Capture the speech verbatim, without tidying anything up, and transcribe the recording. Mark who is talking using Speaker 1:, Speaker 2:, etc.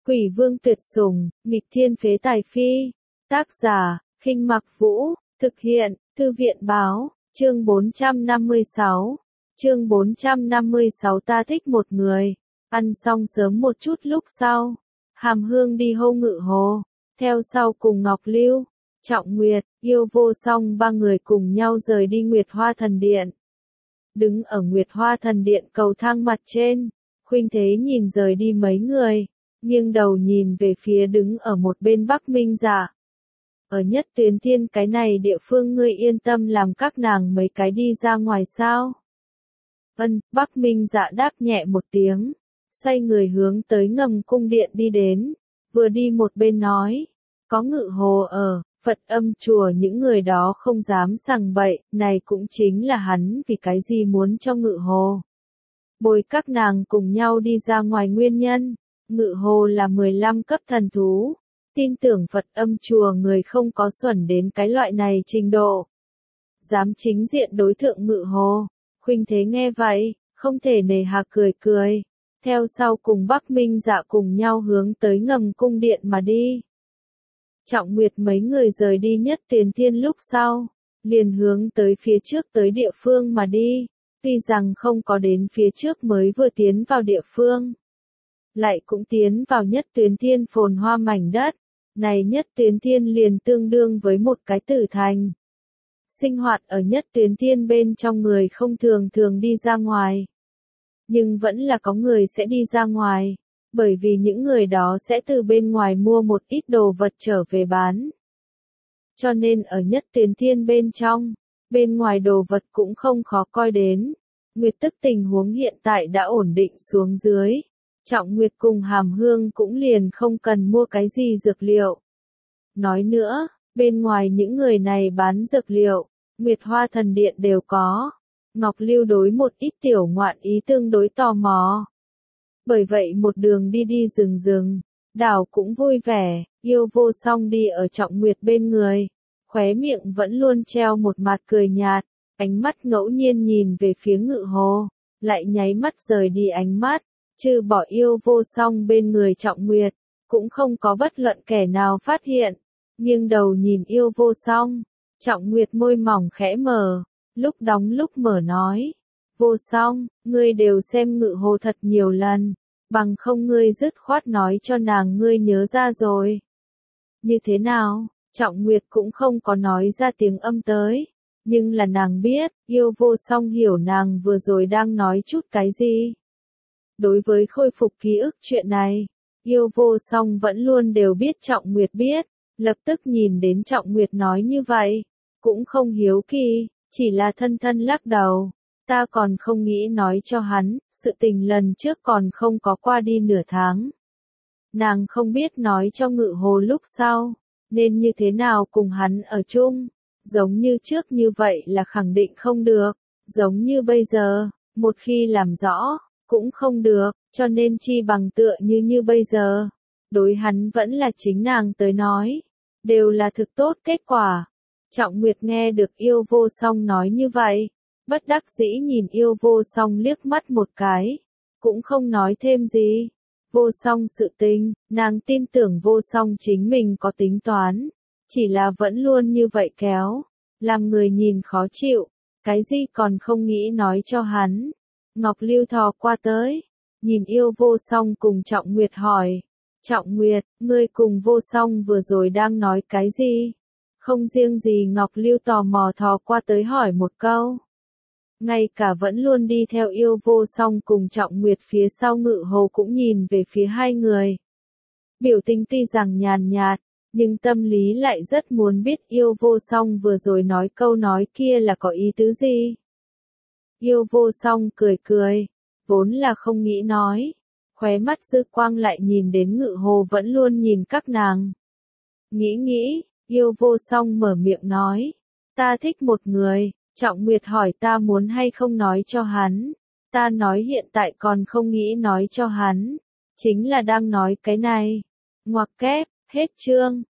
Speaker 1: Quỷ vương tuyệt sủng, nghịch thiên phế tài phi. Tác giả, Khinh Mặc Vũ, thực hiện, Thư viện báo, chương bốn trăm năm mươi sáu. Chương bốn trăm năm mươi sáu ta thích một người. Ăn xong sớm một chút lúc sau, Hàm Hương đi hô Ngự Hồ, theo sau cùng Ngọc Lưu, Trọng Nguyệt, Yêu Vô Song ba người cùng nhau rời đi Nguyệt Hoa Thần Điện. Đứng ở Nguyệt Hoa Thần Điện cầu thang mặt trên, Khuynh Thế nhìn rời đi mấy người, nghiêng đầu nhìn về phía đứng ở một bên Bắc Minh Dạ. Ở Nhất Tuyến Thiên cái này địa phương ngươi yên tâm làm các nàng mấy cái đi ra ngoài sao? Ân, Bắc Minh Dạ đáp nhẹ một tiếng, xoay người hướng tới Ngầm Cung Điện đi đến, vừa đi một bên nói, có Ngự Hồ ở, Phật Âm chùa những người đó không dám sằng bậy, này cũng chính là hắn vì cái gì muốn cho Ngự Hồ bồi các nàng cùng nhau đi ra ngoài nguyên nhân. Ngự Hồ là mười lăm cấp thần thú, tin tưởng Phật Âm chùa người không có xuẩn đến cái loại này trình độ, dám chính diện đối thượng Ngự Hồ. Khuynh Thế nghe vậy, không thể nề hà cười cười, theo sau cùng Bắc Minh Dạ cùng nhau hướng tới Ngầm Cung Điện mà đi. Trọng Nguyệt mấy người rời đi Nhất Tuyến Thiên lúc sau, liền hướng tới phía trước tới địa phương mà đi, tuy rằng không có đến phía trước mới vừa tiến vào địa phương, lại cũng tiến vào Nhất Tuyến Thiên phồn hoa mảnh đất, này Nhất Tuyến Thiên liền tương đương với một cái tử thành. Sinh hoạt ở Nhất Tuyến Thiên bên trong người không thường thường đi ra ngoài, nhưng vẫn là có người sẽ đi ra ngoài, bởi vì những người đó sẽ từ bên ngoài mua một ít đồ vật trở về bán. Cho nên ở Nhất Tuyến Thiên bên trong, bên ngoài đồ vật cũng không khó coi đến. Nguyệt Tức tình huống hiện tại đã ổn định xuống dưới. Trọng Nguyệt cùng Hàm Hương cũng liền không cần mua cái gì dược liệu. Nói nữa, bên ngoài những người này bán dược liệu, Nguyệt Hoa Thần Điện đều có. Ngọc Lưu đối một ít tiểu ngoạn ý tương đối tò mò. Bởi vậy một đường đi đi rừng rừng, đảo cũng vui vẻ. Yêu Vô Song đi ở Trọng Nguyệt bên người, khóe miệng vẫn luôn treo một mặt cười nhạt, ánh mắt ngẫu nhiên nhìn về phía Ngự Hồ, lại nháy mắt rời đi ánh mắt. Trừ bỏ Yêu Vô Song bên người Trọng Nguyệt, cũng không có bất luận kẻ nào phát hiện. Nghiêng đầu nhìn Yêu Vô Song, Trọng Nguyệt môi mỏng khẽ mở, lúc đóng lúc mở nói, Vô Song, ngươi đều xem Ngự Hồ thật nhiều lần, bằng không ngươi dứt khoát nói cho nàng ngươi nhớ ra rồi. Như thế nào? Trọng Nguyệt cũng không có nói ra tiếng âm tới, nhưng là nàng biết, Yêu Vô Song hiểu nàng vừa rồi đang nói chút cái gì. Đối với khôi phục ký ức chuyện này, Yêu Vô Song vẫn luôn đều biết Trọng Nguyệt biết, lập tức nhìn đến Trọng Nguyệt nói như vậy, cũng không hiếu kỳ, chỉ là thân thân lắc đầu. Ta còn không nghĩ nói cho hắn, sự tình lần trước còn không có qua đi nửa tháng. Nàng không biết nói cho Ngự Hồ lúc sau, nên như thế nào cùng hắn ở chung, giống như trước như vậy là khẳng định không được, giống như bây giờ, một khi làm rõ, cũng không được, cho nên chi bằng tựa như như bây giờ. Đối hắn vẫn là chính nàng tới nói, đều là thực tốt kết quả. Trọng Nguyệt nghe được Yêu Vô Song nói như vậy, bất đắc dĩ nhìn Yêu Vô Song liếc mắt một cái, cũng không nói thêm gì. Vô Song sự tình, nàng tin tưởng Vô Song chính mình có tính toán, chỉ là vẫn luôn như vậy kéo, làm người nhìn khó chịu, cái gì còn không nghĩ nói cho hắn. Ngọc Lưu thò qua tới, nhìn Yêu Vô Song cùng Trọng Nguyệt hỏi, Trọng Nguyệt, ngươi cùng Vô Song vừa rồi đang nói cái gì? Không riêng gì Ngọc Lưu tò mò thò qua tới hỏi một câu. Ngay cả vẫn luôn đi theo Yêu Vô Song cùng Trọng Nguyệt phía sau Ngự Hồ cũng nhìn về phía hai người. Biểu tình tuy rằng nhàn nhạt, nhưng tâm lý lại rất muốn biết Yêu Vô Song vừa rồi nói câu nói kia là có ý tứ gì. Yêu Vô Song cười cười, vốn là không nghĩ nói, khóe mắt dư quang lại nhìn đến Ngự Hồ vẫn luôn nhìn các nàng. Nghĩ nghĩ, Yêu Vô Song mở miệng nói, ta thích một người. Trọng Nguyệt hỏi ta muốn hay không nói cho hắn, ta nói hiện tại còn không nghĩ nói cho hắn, chính là đang nói cái này. Ngoặc kép, hết chương.